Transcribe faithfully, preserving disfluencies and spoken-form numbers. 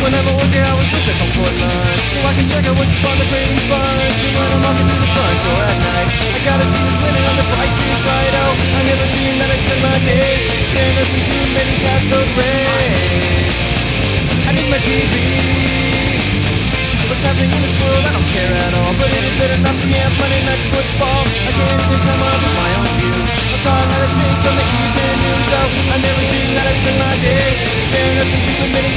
whenever working I was wish I come for lunch, so I can check out what's on the Brady Bunch. And when I'm walking through the front door at night, I gotta see who's winning on the Price is Right. Oh, I never dreamed that I'd spend my days staring at some two men in cathode rays. I need my T V. What's happening in this world, I don't care at all. But it is better not preempt Monday Night Football. I can't even come up with my own views. I'm taught how to think from the evening news. Oh, I never dreamed that I'd spend my days staring at some two men in